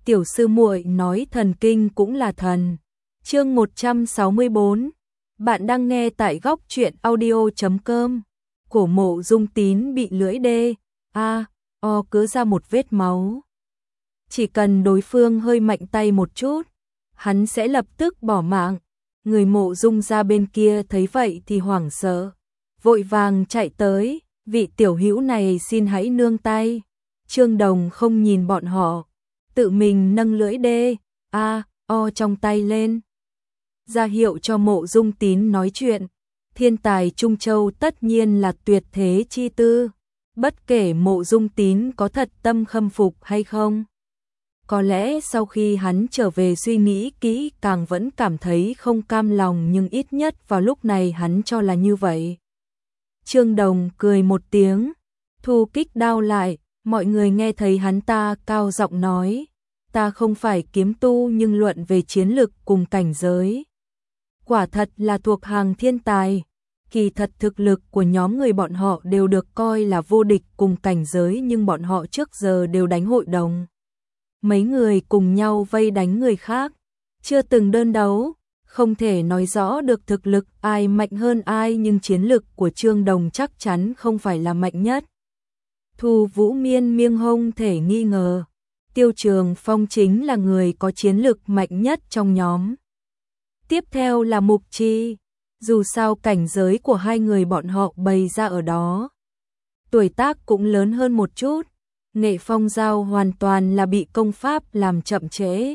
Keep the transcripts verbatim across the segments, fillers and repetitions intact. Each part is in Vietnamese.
tiểu sư muội nói thần kinh cũng là thần. Chương một trăm sáu mươi bốn. Bạn đang nghe tại góc truyện audio chấm com. Cổ Mộ Dung Tín bị lưỡi đê a o cứa ra một vết máu. Chỉ cần đối phương hơi mạnh tay một chút, hắn sẽ lập tức bỏ mạng. Người Mộ Dung ra bên kia thấy vậy thì hoảng sợ, vội vàng chạy tới, vị tiểu hữu này xin hãy nương tay. Trương Đồng không nhìn bọn họ, tự mình nâng lưỡi đê a o trong tay lên, ra hiệu cho Mộ Dung Tín nói chuyện. Thiên tài Trung Châu tất nhiên là tuyệt thế chi tư, bất kể Mộ Dung Tín có thật tâm khâm phục hay không. Có lẽ sau khi hắn trở về suy nghĩ kỹ càng vẫn cảm thấy không cam lòng, nhưng ít nhất vào lúc này hắn cho là như vậy. Trương Đồng cười một tiếng, thu kích đao lại, mọi người nghe thấy hắn ta cao giọng nói, ta không phải kiếm tu nhưng luận về chiến lực cùng cảnh giới, quả thật là thuộc hàng thiên tài. Kỳ thật thực lực của nhóm người bọn họ đều được coi là vô địch cùng cảnh giới, nhưng bọn họ trước giờ đều đánh hội đồng. Mấy người cùng nhau vây đánh người khác, chưa từng đơn đấu, không thể nói rõ được thực lực ai mạnh hơn ai, nhưng chiến lực của Trương Đồng chắc chắn không phải là mạnh nhất. Thu Vũ Miên miêng hông thể nghi ngờ, Tiêu Trường Phong chính là người có chiến lực mạnh nhất trong nhóm. Tiếp theo là Mục Chi, dù sao cảnh giới của hai người bọn họ bày ra ở đó, tuổi tác cũng lớn hơn một chút. Nghệ Phong Giao hoàn toàn là bị công pháp làm chậm trễ,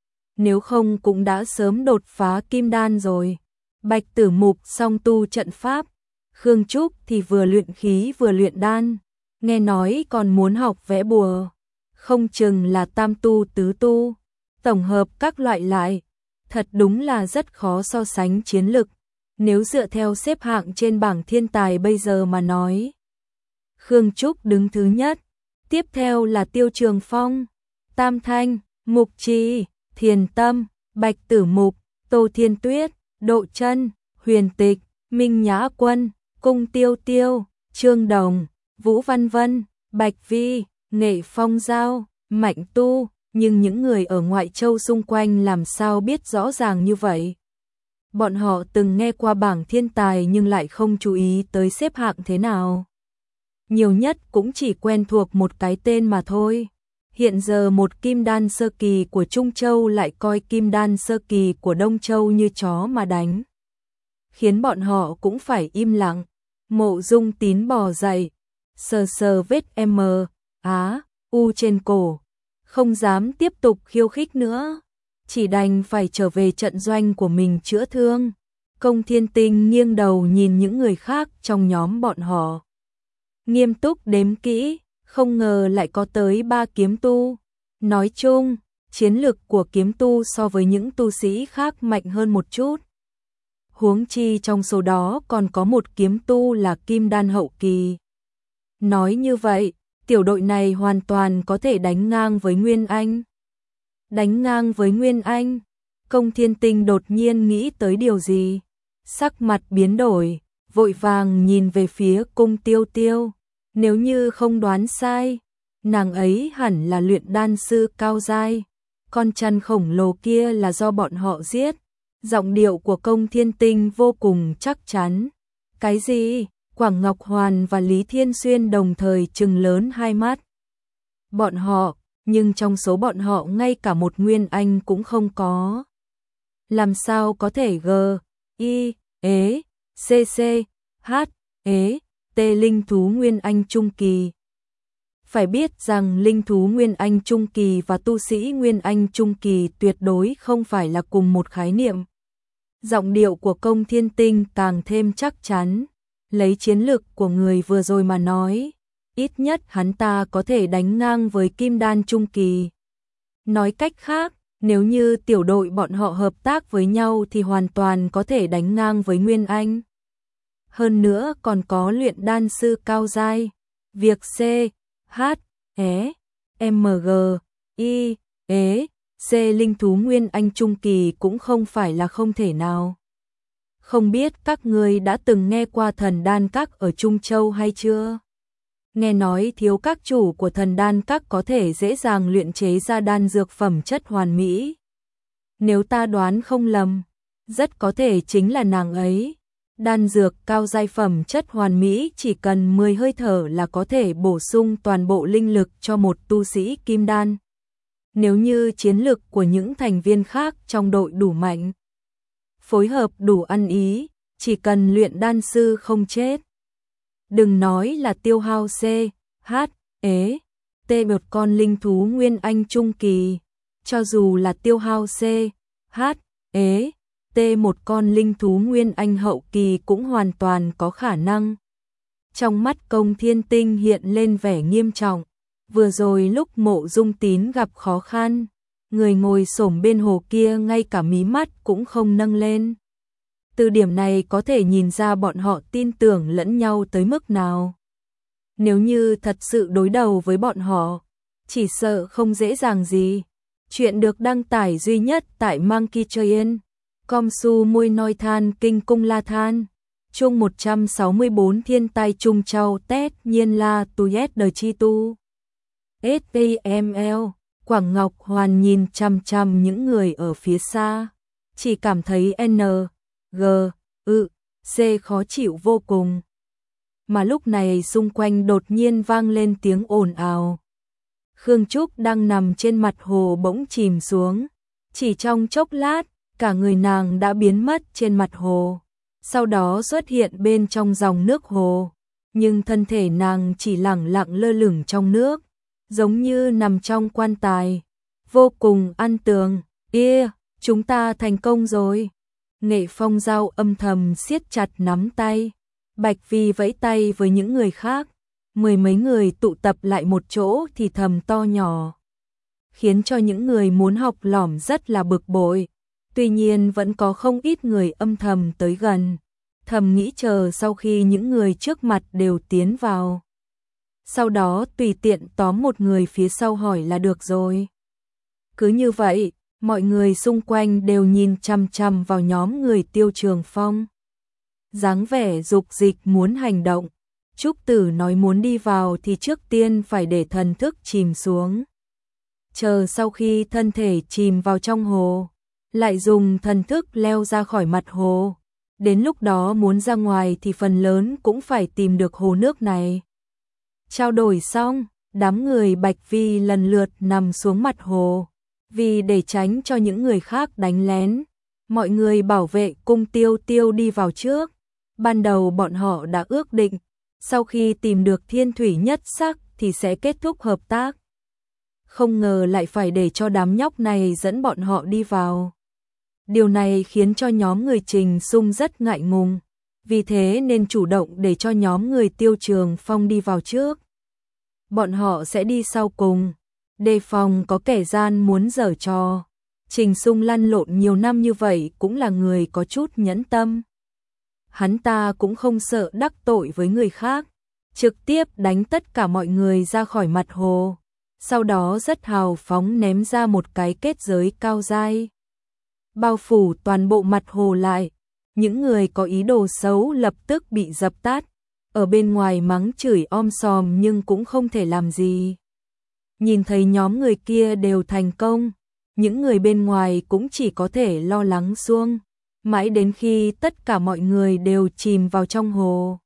nếu không cũng đã sớm đột phá kim đan rồi. Bạch Tử Mục song tu trận pháp, Khương Trúc thì vừa luyện khí vừa luyện đan, nghe nói còn muốn học vẽ bùa, không chừng là tam tu tứ tu, tổng hợp các loại lại, thật đúng là rất khó so sánh chiến lực. Nếu dựa theo xếp hạng trên bảng thiên tài bây giờ mà nói, Khương Trúc đứng thứ nhất, tiếp theo là Tiêu Trường Phong, Tam Thanh, Mục Chi, Thiền Tâm, Bạch Tử Mục, Tô Thiên Tuyết, Độ Chân, Huyền Tịch, Minh Nhã Quân, Cung Tiêu Tiêu, Trương Đồng, Vũ Văn Vân, Bạch Vi, Nghệ Phong Giao, Mạnh Tu, nhưng những người ở ngoại châu xung quanh làm sao biết rõ ràng như vậy. Bọn họ từng nghe qua bảng thiên tài nhưng lại không chú ý tới xếp hạng thế nào. Nhiều nhất cũng chỉ quen thuộc một cái tên mà thôi. Hiện giờ một kim đan sơ kỳ của Trung Châu lại coi kim đan sơ kỳ của Đông Châu như chó mà đánh, khiến bọn họ cũng phải im lặng. Mộ Dung Tín bò dậy, sờ sờ vết M, Á, U trên cổ, không dám tiếp tục khiêu khích nữa, chỉ đành phải trở về trận doanh của mình chữa thương. Công Thiên Tinh nghiêng đầu nhìn những người khác trong nhóm bọn họ, nghiêm túc đếm kỹ, không ngờ lại có tới ba kiếm tu. Nói chung, chiến lực của kiếm tu so với những tu sĩ khác mạnh hơn một chút. Huống chi trong số đó còn có một kiếm tu là kim đan hậu kỳ. Nói như vậy, tiểu đội này hoàn toàn có thể đánh ngang với Nguyên Anh. Đánh ngang với Nguyên Anh, Công Thiên Tinh đột nhiên nghĩ tới điều gì, sắc mặt biến đổi, vội vàng nhìn về phía Cung Tiêu Tiêu. Nếu như không đoán sai, nàng ấy hẳn là luyện đan sư cao giai, con chăn khổng lồ kia là do bọn họ giết. Giọng điệu của Công Thiên Tinh vô cùng chắc chắn. Cái gì? Quảng Ngọc Hoàn và Lý Thiên Xuyên đồng thời trừng lớn hai mắt. Bọn họ, nhưng trong số bọn họ ngay cả một Nguyên Anh cũng không có. Làm sao có thể G, I, ế, C C, H, ế, T linh thú Nguyên Anh Trung Kỳ. Phải biết rằng linh thú Nguyên Anh Trung Kỳ và tu sĩ Nguyên Anh Trung Kỳ tuyệt đối không phải là cùng một khái niệm. Giọng điệu của Công Thiên Tinh càng thêm chắc chắn, lấy chiến lực của người vừa rồi mà nói, ít nhất hắn ta có thể đánh ngang với Kim Đan Trung Kỳ. Nói cách khác, nếu như tiểu đội bọn họ hợp tác với nhau thì hoàn toàn có thể đánh ngang với Nguyên Anh. Hơn nữa còn có luyện đan sư cao giai. Việc C, H, E, M G, I, E, C linh thú Nguyên Anh Trung Kỳ cũng không phải là không thể nào. Không biết các ngươi đã từng nghe qua thần đan các ở Trung Châu hay chưa? nghe nói thiếu các chủ của thần đan các có thể dễ dàng luyện chế ra đan dược phẩm chất hoàn mỹ. Nếu ta đoán không lầm, rất có thể chính là nàng ấy. Đan dược cao giai phẩm chất hoàn mỹ chỉ cần mười hơi thở là có thể bổ sung toàn bộ linh lực cho một tu sĩ kim đan. Nếu như chiến lực của những thành viên khác trong đội đủ mạnh, phối hợp đủ ăn ý, chỉ cần luyện đan sư không chết. Đừng nói là tiêu hao C, H, ế, T một con linh thú nguyên anh trung kỳ, cho dù là tiêu hao C, H, ế, T một con linh thú nguyên anh hậu kỳ cũng hoàn toàn có khả năng. Trong mắt Công Thiên Tinh hiện lên vẻ nghiêm trọng. Vừa rồi lúc Mộ Dung Tín gặp khó khăn, người ngồi xổm bên hồ kia ngay cả mí mắt cũng không nâng lên. Từ điểm này có thể nhìn ra bọn họ tin tưởng lẫn nhau tới mức nào. Nếu như thật sự đối đầu với bọn họ, chỉ sợ không dễ dàng gì. Chuyện được đăng tải duy nhất tại Monkey Train, com su mui noi than kinh cung la than, chung một trăm sáu mươi bốn thiên tai trung châu tét nhiên la tu yết đời chi tu. ét tê em lờ, Quảng Ngọc Hoàn nhìn chằm chằm những người ở phía xa, chỉ cảm thấy N, G, ư, C khó chịu vô cùng. Mà lúc này xung quanh đột nhiên vang lên tiếng ồn ào. Khương Trúc đang nằm trên mặt hồ bỗng chìm xuống, chỉ trong chốc lát, cả người nàng đã biến mất trên mặt hồ, sau đó xuất hiện bên trong dòng nước hồ, nhưng thân thể nàng chỉ lẳng lặng lơ lửng trong nước, giống như nằm trong quan tài, vô cùng an tường. Yeah, chúng ta thành công rồi. Nghệ Phong Giao âm thầm siết chặt nắm tay, Bạch Vi vẫy tay với những người khác, mười mấy người tụ tập lại một chỗ thì thầm to nhỏ, khiến cho những người muốn học lỏm rất là bực bội. Tuy nhiên vẫn có không ít người âm thầm tới gần, thầm nghĩ chờ sau khi những người trước mặt đều tiến vào, sau đó tùy tiện tóm một người phía sau hỏi là được rồi. Cứ như vậy, mọi người xung quanh đều nhìn chằm chằm vào nhóm người Tiêu Trường Phong. Dáng vẻ dục dịch muốn hành động, Trúc Tử nói muốn đi vào thì trước tiên phải để thần thức chìm xuống. Chờ sau khi thân thể chìm vào trong hồ, lại dùng thần thức leo ra khỏi mặt hồ. Đến lúc đó muốn ra ngoài thì phần lớn cũng phải tìm được hồ nước này. Trao đổi xong, đám người Bạch Vi lần lượt nằm xuống mặt hồ. Vì để tránh cho những người khác đánh lén, mọi người bảo vệ cung Tiêu Tiêu đi vào trước. Ban đầu bọn họ đã ước định, sau khi tìm được thiên thủy nhất sắc thì sẽ kết thúc hợp tác. Không ngờ lại phải để cho đám nhóc này dẫn bọn họ đi vào. Điều này khiến cho nhóm người Trình Sung rất ngại ngùng, vì thế nên chủ động để cho nhóm người Tiêu Trường Phong đi vào trước. Bọn họ sẽ đi sau cùng, đề phòng có kẻ gian muốn giở trò. Trình Sung lăn lộn nhiều năm như vậy cũng là người có chút nhẫn tâm. Hắn ta cũng không sợ đắc tội với người khác, trực tiếp đánh tất cả mọi người ra khỏi mặt hồ, sau đó rất hào phóng ném ra một cái kết giới cao dai, bao phủ toàn bộ mặt hồ lại. Những người có ý đồ xấu lập tức bị dập tắt, ở bên ngoài mắng chửi om sòm nhưng cũng không thể làm gì. Nhìn thấy nhóm người kia đều thành công, những người bên ngoài cũng chỉ có thể lo lắng xuông, mãi đến khi tất cả mọi người đều chìm vào trong hồ,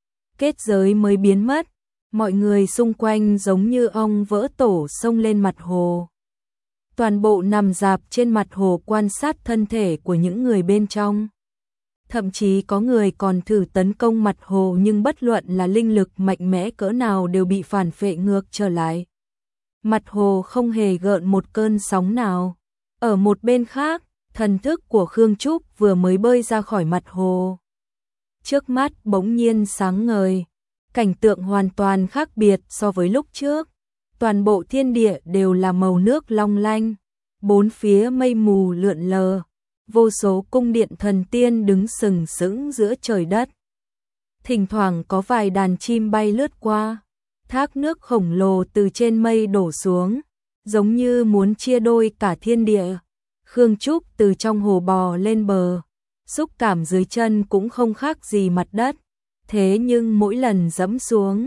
kết giới mới biến mất. Mọi người xung quanh giống như ong vỡ tổ xông lên mặt hồ, toàn bộ nằm rạp trên mặt hồ quan sát thân thể của những người bên trong. Thậm chí có người còn thử tấn công mặt hồ nhưng bất luận là linh lực mạnh mẽ cỡ nào đều bị phản phệ ngược trở lại. Mặt hồ không hề gợn một cơn sóng nào. Ở một bên khác, thần thức của Khương Trúc vừa mới bơi ra khỏi mặt hồ. Trước mắt bỗng nhiên sáng ngời, cảnh tượng hoàn toàn khác biệt so với lúc trước. Toàn bộ thiên địa đều là màu nước long lanh, bốn phía mây mù lượn lờ, vô số cung điện thần tiên đứng sừng sững giữa trời đất. Thỉnh thoảng có vài đàn chim bay lướt qua, thác nước khổng lồ từ trên mây đổ xuống, giống như muốn chia đôi cả thiên địa. Khương Trúc từ trong hồ bò lên bờ, xúc cảm dưới chân cũng không khác gì mặt đất, thế nhưng mỗi lần dẫm xuống,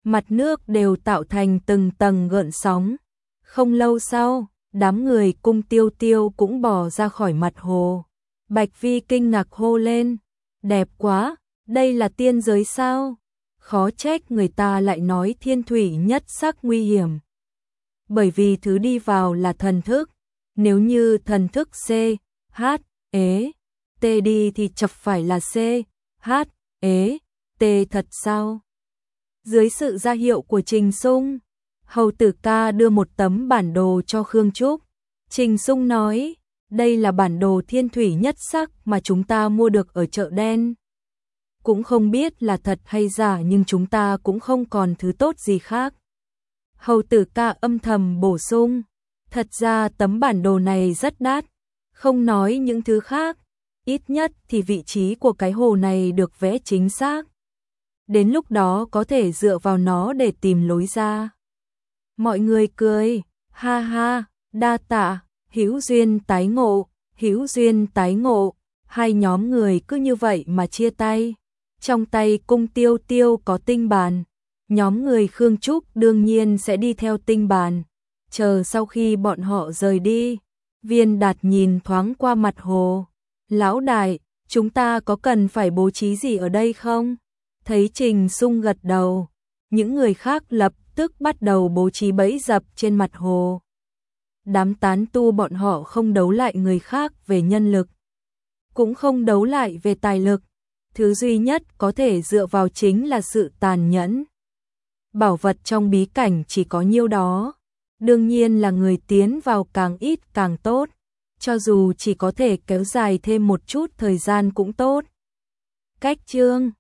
mặt nước đều tạo thành từng tầng gợn sóng. Không lâu sau, đám người Cung Tiêu Tiêu cũng bò ra khỏi mặt hồ. Bạch Vi kinh ngạc hô lên, đẹp quá, đây là tiên giới sao? Khó trách người ta lại nói thiên thủy nhất sắc nguy hiểm. Bởi vì thứ đi vào là thần thức, nếu như thần thức C, H, ế, T đi thì chập phải là C, H, ế, T thật sao? Dưới sự ra hiệu của Trình Sung, Hầu Tử Ca đưa một tấm bản đồ cho Khương Trúc. Trình Sung nói, đây là bản đồ thiên thủy nhất sắc mà chúng ta mua được ở chợ đen. Cũng không biết là thật hay giả nhưng chúng ta cũng không còn thứ tốt gì khác. Hầu Tử Ca âm thầm bổ sung, thật ra tấm bản đồ này rất đắt, không nói những thứ khác, ít nhất thì vị trí của cái hồ này được vẽ chính xác. Đến lúc đó có thể dựa vào nó để tìm lối ra. Mọi người cười, ha ha, đa tạ, hữu duyên tái ngộ, hữu duyên tái ngộ. Hai nhóm người cứ như vậy mà chia tay. Trong tay Cung Tiêu Tiêu có tinh bàn, nhóm người Khương Trúc đương nhiên sẽ đi theo tinh bàn. Chờ sau khi bọn họ rời đi, Viên Đạt nhìn thoáng qua mặt hồ. Lão đại, chúng ta có cần phải bố trí gì ở đây không? Thấy Trình Sung gật đầu, những người khác lập tức bắt đầu bố trí bẫy dập trên mặt hồ. Đám tán tu bọn họ không đấu lại người khác về nhân lực, cũng không đấu lại về tài lực. Thứ duy nhất có thể dựa vào chính là sự tàn nhẫn. Bảo vật trong bí cảnh chỉ có nhiêu đó. Đương nhiên là người tiến vào càng ít càng tốt. Cho dù chỉ có thể kéo dài thêm một chút thời gian cũng tốt. Cách chương